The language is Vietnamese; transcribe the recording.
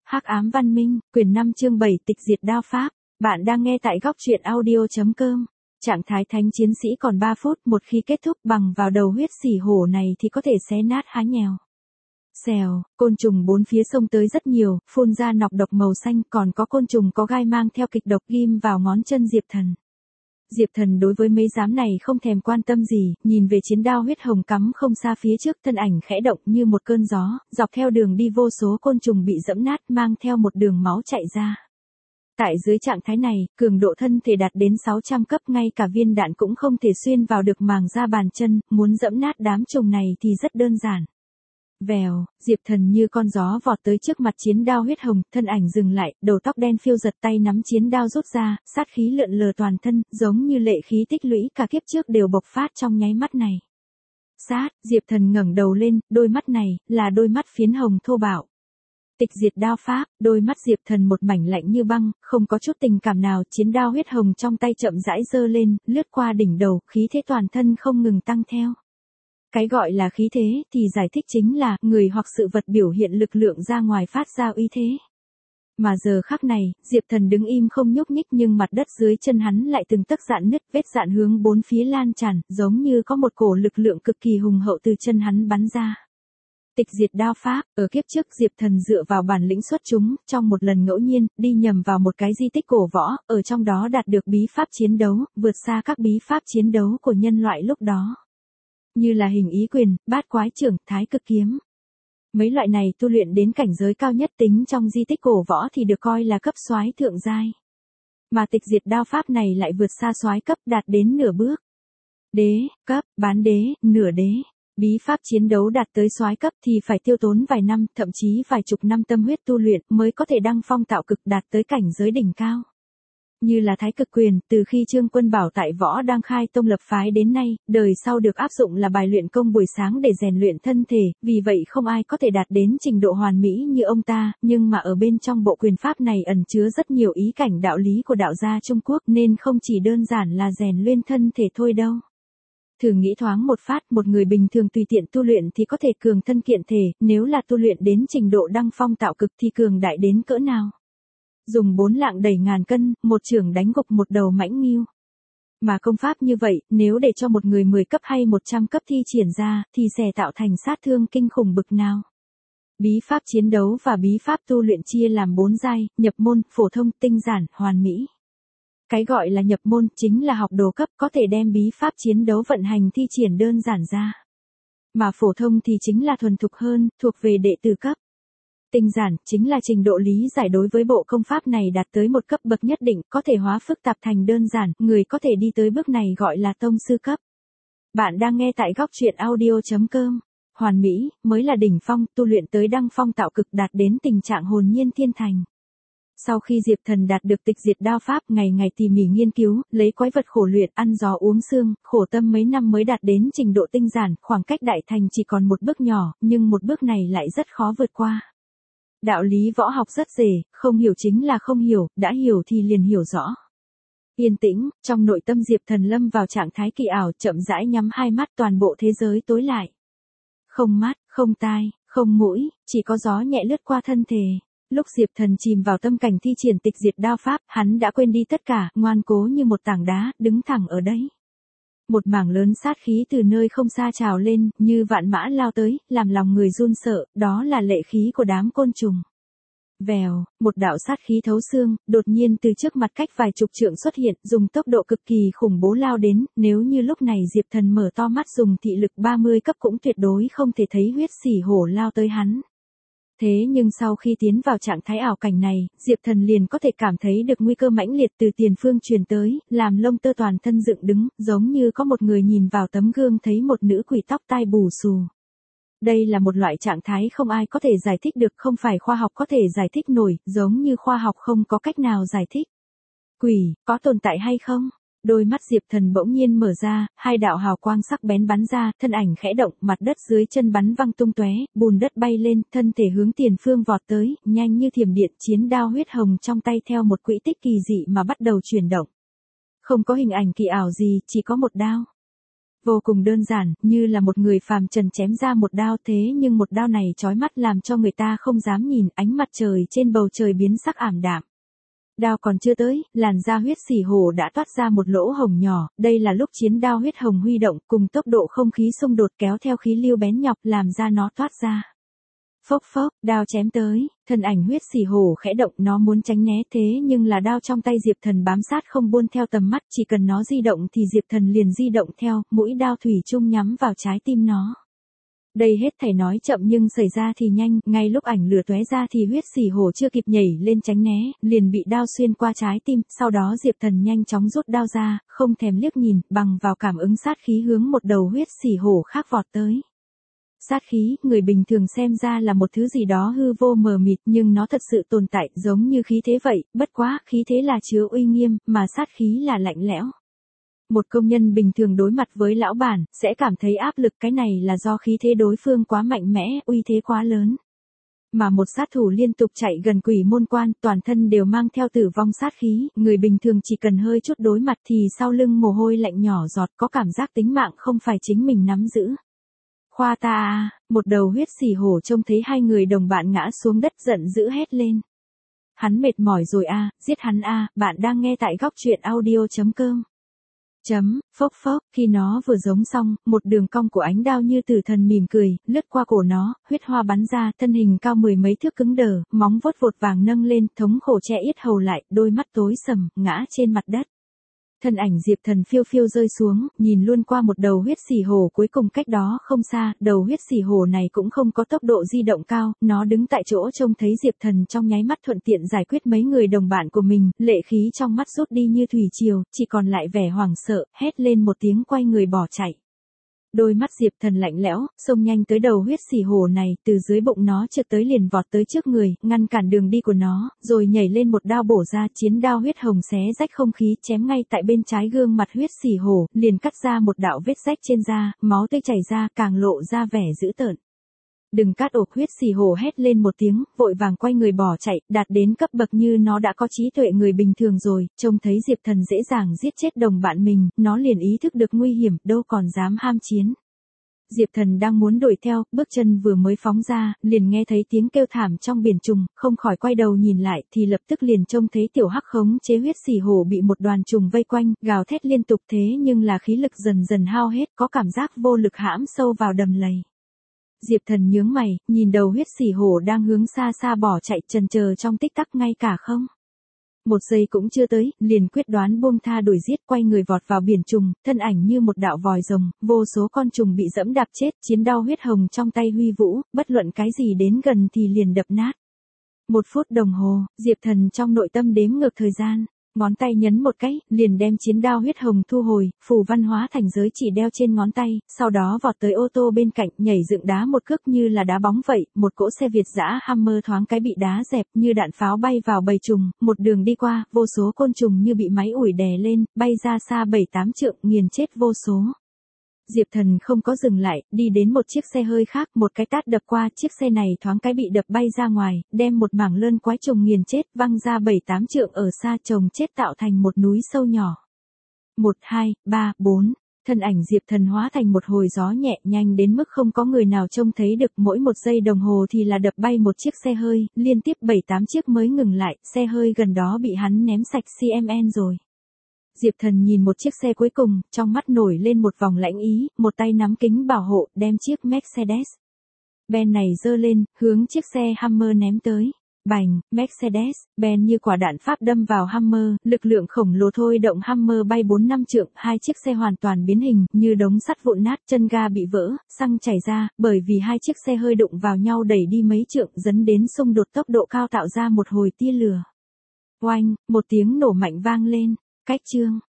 Hắc ám văn minh, quyển 5 chương 7 tịch diệt đao pháp. Bạn đang nghe tại góc truyện audio.com. Trạng thái thánh chiến sĩ còn 3 phút, một khi kết thúc bằng vào đầu huyết xỉ hổ này thì có thể xé nát há nhèo. Xèo, côn trùng bốn phía sông tới rất nhiều, phun ra nọc độc màu xanh, còn có côn trùng có gai mang theo kịch độc ghim vào ngón chân Diệp Thần. Diệp Thần đối với mấy giám này không thèm quan tâm gì, nhìn về chiến đao huyết hồng cắm không xa phía trước, thân ảnh khẽ động như một cơn gió, dọc theo đường đi vô số côn trùng bị dẫm nát mang theo một đường máu chạy ra. Tại dưới trạng thái này, cường độ thân thể đạt đến 600 cấp, ngay cả viên đạn cũng không thể xuyên vào được màng da bàn chân, muốn dẫm nát đám trùng này thì rất đơn giản. Vèo, Diệp Thần như con gió vọt tới trước mặt chiến đao huyết hồng, thân ảnh dừng lại, đầu tóc đen phiêu giật, tay nắm chiến đao rút ra, sát khí lượn lờ toàn thân, giống như lệ khí tích lũy cả kiếp trước đều bộc phát trong nháy mắt này. Sát, Diệp Thần ngẩng đầu lên, đôi mắt này, là đôi mắt phiến hồng thô bạo. Tịch diệt đao pháp, đôi mắt Diệp Thần một mảnh lạnh như băng, không có chút tình cảm nào, chiến đao huyết hồng trong tay chậm rãi giơ lên, lướt qua đỉnh đầu, khí thế toàn thân không ngừng tăng theo. Cái gọi là khí thế thì giải thích chính là người hoặc sự vật biểu hiện lực lượng ra ngoài phát ra uy thế. Mà giờ khắc này, Diệp Thần đứng im không nhúc nhích, nhưng mặt đất dưới chân hắn lại từng tấc rạn nứt, vết rạn hướng bốn phía lan tràn, giống như có một cổ lực lượng cực kỳ hùng hậu từ chân hắn bắn ra. Tịch diệt đao pháp, ở kiếp trước Diệp Thần dựa vào bản lĩnh xuất chúng, trong một lần ngẫu nhiên, đi nhầm vào một cái di tích cổ võ, ở trong đó đạt được bí pháp chiến đấu, vượt xa các bí pháp chiến đấu của nhân loại lúc đó. Như là hình ý quyền, bát quái trưởng, thái cực kiếm. Mấy loại này tu luyện đến cảnh giới cao nhất tính trong di tích cổ võ thì được coi là cấp soái thượng giai. Mà tịch diệt đao pháp này lại vượt xa soái cấp, đạt đến nửa bước. Đế, cấp, bán đế, nửa đế. Bí pháp chiến đấu đạt tới soái cấp thì phải tiêu tốn vài năm, thậm chí vài chục năm tâm huyết tu luyện mới có thể đăng phong tạo cực, đạt tới cảnh giới đỉnh cao. Như là thái cực quyền, từ khi Trương Quân Bảo tại Võ Đang khai tông lập phái đến nay, đời sau được áp dụng là bài luyện công buổi sáng để rèn luyện thân thể, vì vậy không ai có thể đạt đến trình độ hoàn mỹ như ông ta, nhưng mà ở bên trong bộ quyền pháp này ẩn chứa rất nhiều ý cảnh đạo lý của đạo gia Trung Quốc, nên không chỉ đơn giản là rèn luyện thân thể thôi đâu. Thử nghĩ thoáng một phát, một người bình thường tùy tiện tu luyện thì có thể cường thân kiện thể, nếu là tu luyện đến trình độ đăng phong tạo cực thì cường đại đến cỡ nào. Dùng 4 lạng đẩy ngàn cân, một chưởng đánh gục một đầu mãnh ngưu. Mà công pháp như vậy, nếu để cho một người 10 cấp hay 100 cấp thi triển ra, thì sẽ tạo thành sát thương kinh khủng bực nào. Bí pháp chiến đấu và bí pháp tu luyện chia làm 4 giai, nhập môn, phổ thông, tinh giản, hoàn mỹ. Cái gọi là nhập môn chính là học đồ cấp, có thể đem bí pháp chiến đấu vận hành thi triển đơn giản ra. Mà phổ thông thì chính là thuần thục hơn, thuộc về đệ tử cấp. Tinh giản chính là trình độ lý giải đối với bộ công pháp này đạt tới một cấp bậc nhất định, có thể hóa phức tạp thành đơn giản, người có thể đi tới bước này gọi là tông sư cấp. Bạn đang nghe tại góc truyện audio.com. Hoàn mỹ mới là đỉnh phong, tu luyện tới đăng phong tạo cực, đạt đến tình trạng hồn nhiên thiên thành. Sau khi Diệp Thần đạt được tịch diệt đao pháp, ngày ngày tỉ mỉ nghiên cứu, lấy quái vật khổ luyện, ăn gió uống sương, khổ tâm mấy năm mới đạt đến trình độ tinh giản, khoảng cách đại thành chỉ còn một bước nhỏ, nhưng một bước này lại rất khó vượt qua. Đạo lý võ học rất dễ, không hiểu chính là không hiểu, đã hiểu thì liền hiểu rõ. Yên tĩnh, trong nội tâm Diệp Thần lâm vào trạng thái kỳ ảo, chậm rãi nhắm hai mắt, toàn bộ thế giới tối lại. Không mắt, không tai, không mũi, chỉ có gió nhẹ lướt qua thân thể. Lúc Diệp Thần chìm vào tâm cảnh thi triển tịch diệt đao pháp, hắn đã quên đi tất cả, ngoan cố như một tảng đá, đứng thẳng ở đấy. Một mảng lớn sát khí từ nơi không xa trào lên, như vạn mã lao tới, làm lòng người run sợ, đó là lệ khí của đám côn trùng. Vèo, một đạo sát khí thấu xương, đột nhiên từ trước mặt cách vài chục trượng xuất hiện, dùng tốc độ cực kỳ khủng bố lao đến, nếu như lúc này Diệp Thần mở to mắt dùng thị lực 30 cấp cũng tuyệt đối không thể thấy huyết xỉ hổ lao tới hắn. Thế nhưng sau khi tiến vào trạng thái ảo cảnh này, Diệp Thần liền có thể cảm thấy được nguy cơ mãnh liệt từ tiền phương truyền tới, làm lông tơ toàn thân dựng đứng, giống như có một người nhìn vào tấm gương thấy một nữ quỷ tóc tai bù xù. Đây là một loại trạng thái không ai có thể giải thích được, không phải khoa học có thể giải thích nổi, giống như khoa học không có cách nào giải thích. Quỷ, có tồn tại hay không? Đôi mắt Diệp Thần bỗng nhiên mở ra, hai đạo hào quang sắc bén bắn ra, thân ảnh khẽ động, mặt đất dưới chân bắn văng tung tóe, bùn đất bay lên, thân thể hướng tiền phương vọt tới, nhanh như thiểm điện, chiến đao huyết hồng trong tay theo một quỹ tích kỳ dị mà bắt đầu chuyển động. Không có hình ảnh kỳ ảo gì, chỉ có một đao. Vô cùng đơn giản, như là một người phàm trần chém ra một đao, thế nhưng một đao này chói mắt làm cho người ta không dám nhìn, ánh mặt trời trên bầu trời biến sắc ảm đạm. Đao còn chưa tới, làn da huyết xỉ hổ đã toát ra một lỗ hổng nhỏ, đây là lúc chiến đao huyết hồng huy động cùng tốc độ không khí xung đột kéo theo khí lưu bén nhọc làm ra nó toát ra. Phốc phốc, đao chém tới, thân ảnh huyết xỉ hổ khẽ động, nó muốn tránh né thế nhưng là đao trong tay Diệp Thần bám sát không buông theo tầm mắt, chỉ cần nó di động thì Diệp Thần liền di động theo, mũi đao thủy chung nhắm vào trái tim nó. Đây hết thảy nói chậm nhưng xảy ra thì nhanh, ngay lúc ảnh lửa tóe ra thì huyết xỉ hổ chưa kịp nhảy lên tránh né, liền bị đao xuyên qua trái tim, sau đó Diệp Thần nhanh chóng rút đao ra, không thèm liếc nhìn, bằng vào cảm ứng sát khí hướng một đầu huyết xỉ hổ khác vọt tới. Sát khí, người bình thường xem ra là một thứ gì đó hư vô mờ mịt nhưng nó thật sự tồn tại giống như khí thế vậy, bất quá, khí thế là chứa uy nghiêm, mà sát khí là lạnh lẽo. Một công nhân bình thường đối mặt với lão bản, sẽ cảm thấy áp lực, cái này là do khí thế đối phương quá mạnh mẽ, uy thế quá lớn. Mà một sát thủ liên tục chạy gần quỷ môn quan, toàn thân đều mang theo tử vong sát khí, người bình thường chỉ cần hơi chút đối mặt thì sau lưng mồ hôi lạnh nhỏ giọt, có cảm giác tính mạng không phải chính mình nắm giữ. Khoa ta à, một đầu huyết xỉ hổ trông thấy hai người đồng bạn ngã xuống đất giận dữ hét lên. Hắn mệt mỏi rồi à, giết hắn à, bạn đang nghe tại góc truyện audio.com. Phốc phốc, khi nó vừa giống xong, một đường cong của ánh đao như tử thần mỉm cười, lướt qua cổ nó, huyết hoa bắn ra, thân hình cao mười mấy thước cứng đờ, móng vuốt vột vàng nâng lên, thống khổ che yết hầu lại, đôi mắt tối sầm, ngã trên mặt đất. Thân ảnh Diệp Thần phiêu phiêu rơi xuống, nhìn luôn qua một đầu huyết xỉ hổ cuối cùng cách đó không xa, đầu huyết xỉ hổ này cũng không có tốc độ di động cao, nó đứng tại chỗ trông thấy Diệp Thần trong nháy mắt thuận tiện giải quyết mấy người đồng bạn của mình, lệ khí trong mắt rút đi như thủy triều, chỉ còn lại vẻ hoảng sợ, hét lên một tiếng quay người bỏ chạy. Đôi mắt Diệp Thần lạnh lẽo, xông nhanh tới đầu huyết xỉ hổ này, từ dưới bụng nó trượt tới liền vọt tới trước người, ngăn cản đường đi của nó, rồi nhảy lên một đao bổ ra, chiến đao huyết hồng xé rách không khí, chém ngay tại bên trái gương mặt huyết xỉ hổ, liền cắt ra một đạo vết rách trên da, máu tươi chảy ra, càng lộ ra vẻ dữ tợn. Đừng cắt ộp, huyết xỉ hổ hét lên một tiếng, vội vàng quay người bỏ chạy, đạt đến cấp bậc như nó đã có trí tuệ người bình thường rồi, trông thấy Diệp Thần dễ dàng giết chết đồng bạn mình, nó liền ý thức được nguy hiểm, đâu còn dám ham chiến. Diệp Thần đang muốn đuổi theo, bước chân vừa mới phóng ra, liền nghe thấy tiếng kêu thảm trong biển trùng, không khỏi quay đầu nhìn lại thì lập tức liền trông thấy tiểu hắc khống chế huyết xỉ hổ bị một đoàn trùng vây quanh, gào thét liên tục thế nhưng là khí lực dần dần hao hết, có cảm giác vô lực hãm sâu vào đầm lầy. Diệp Thần nhướng mày, nhìn đầu huyết xỉ hổ đang hướng xa xa bỏ chạy, chần chờ trong tích tắc ngay cả không. Một giây cũng chưa tới, liền quyết đoán buông tha đuổi giết, quay người vọt vào biển trùng, thân ảnh như một đạo vòi rồng, vô số con trùng bị dẫm đạp chết, chiến đao huyết hồng trong tay huy vũ, bất luận cái gì đến gần thì liền đập nát. 1 phút đồng hồ, Diệp Thần trong nội tâm đếm ngược thời gian. Ngón tay nhấn một cái, liền đem chiến đao huyết hồng thu hồi, phù văn hóa thành giới chỉ đeo trên ngón tay, sau đó vọt tới ô tô bên cạnh, nhảy dựng đá một cước như là đá bóng vậy, một cỗ xe Việt dã Hummer thoáng cái bị đá dẹp, như đạn pháo bay vào bầy trùng, một đường đi qua, vô số côn trùng như bị máy ủi đè lên, bay ra xa 7-8 trượng, nghiền chết vô số. Diệp Thần không có dừng lại, đi đến một chiếc xe hơi khác, một cái tát đập qua, chiếc xe này thoáng cái bị đập bay ra ngoài, đem một mảng lơn quái trùng nghiền chết, văng ra 7-8 trượng ở xa, chồng chết tạo thành một núi sâu nhỏ. 1, 2, 3, 4, thân ảnh Diệp Thần hóa thành một hồi gió nhẹ, nhanh đến mức không có người nào trông thấy được, mỗi 1 giây đồng hồ thì là đập bay một chiếc xe hơi, liên tiếp 7-8 chiếc mới ngừng lại, xe hơi gần đó bị hắn ném sạch CMN rồi. Diệp Thần nhìn một chiếc xe cuối cùng, trong mắt nổi lên một vòng lãnh ý, một tay nắm kính bảo hộ, đem chiếc Mercedes-Benz này giơ lên, hướng chiếc xe Hummer ném tới. Bành, Mercedes-Benz như quả đạn pháp đâm vào Hummer, lực lượng khổng lồ thôi động Hummer bay 4-5 trượng, hai chiếc xe hoàn toàn biến hình, như đống sắt vụn nát, chân ga bị vỡ, xăng chảy ra, bởi vì hai chiếc xe hơi đụng vào nhau đẩy đi mấy trượng, dẫn đến xung đột tốc độ cao tạo ra một hồi tia lửa. Oanh, một tiếng nổ mạnh vang lên. Cách chương